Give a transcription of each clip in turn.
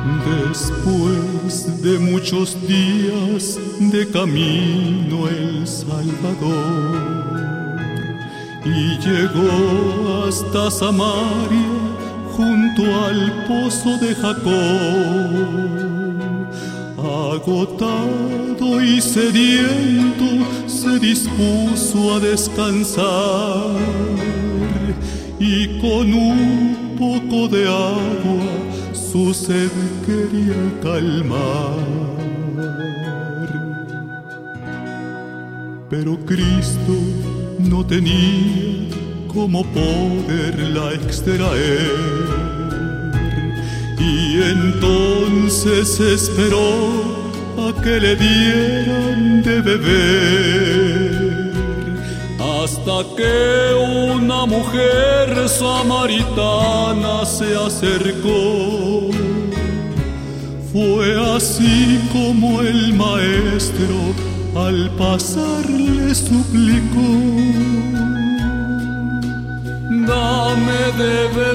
Después de muchos días de camino el Salvador, y llegó hasta Samaria junto al pozo de Jacob. Agotado y sediento se dispuso a descansar, y con un poco de agua su sed quería calmar. Pero Cristo no tenía cómo poderla extraer, y entonces esperó a que le dieran de beber, hasta que una mujer samaritana se acercó. Fue así como el maestro al pasar le suplicó: dame de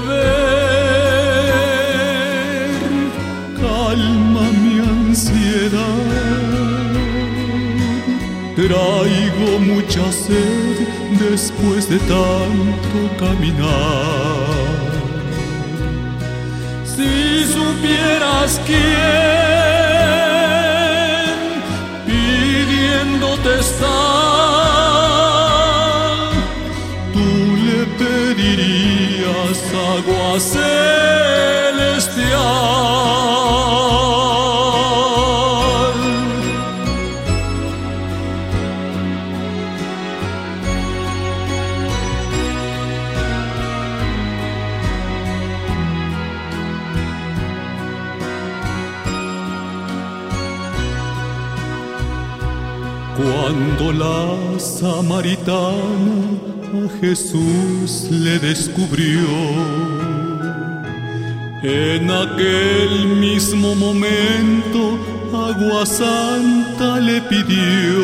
beber, calma mi ansiedad. Traigo mucha sed después de tanto caminar. Si supieras quién pidiéndote está, tú le pedirías agua celestial. Cuando la samaritana a Jesús le descubrió, en aquel mismo momento agua santa le pidió.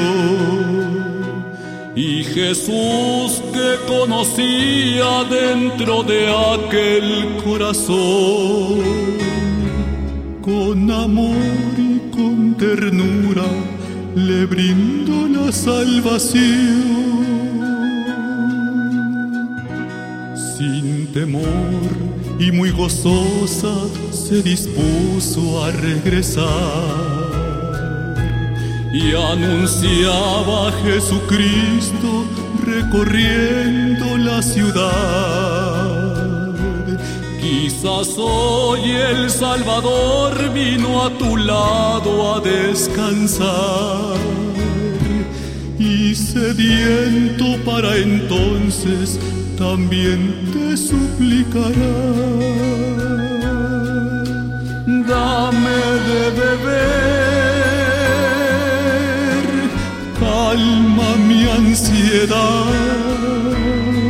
Y Jesús, que conocía dentro de aquel corazón, con amor y con ternura le brindó la salvación. Sin temor y muy gozosa se dispuso a regresar, y anunciaba a Jesucristo recorriendo la ciudad. Quizás hoy el Salvador vino a tu lado a descansar, y sediento para entonces también te suplicará: dame de beber, calma mi ansiedad.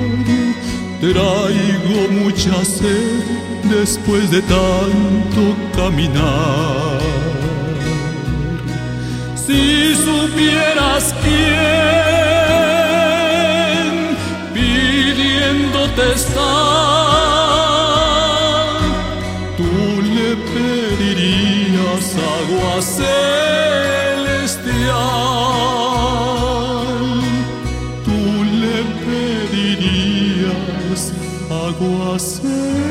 Traigo mucha sed después de tanto caminar. Si supieras quién pidiéndote está, tú le pedirías agua celestial. Tú le pedirías agua celestial.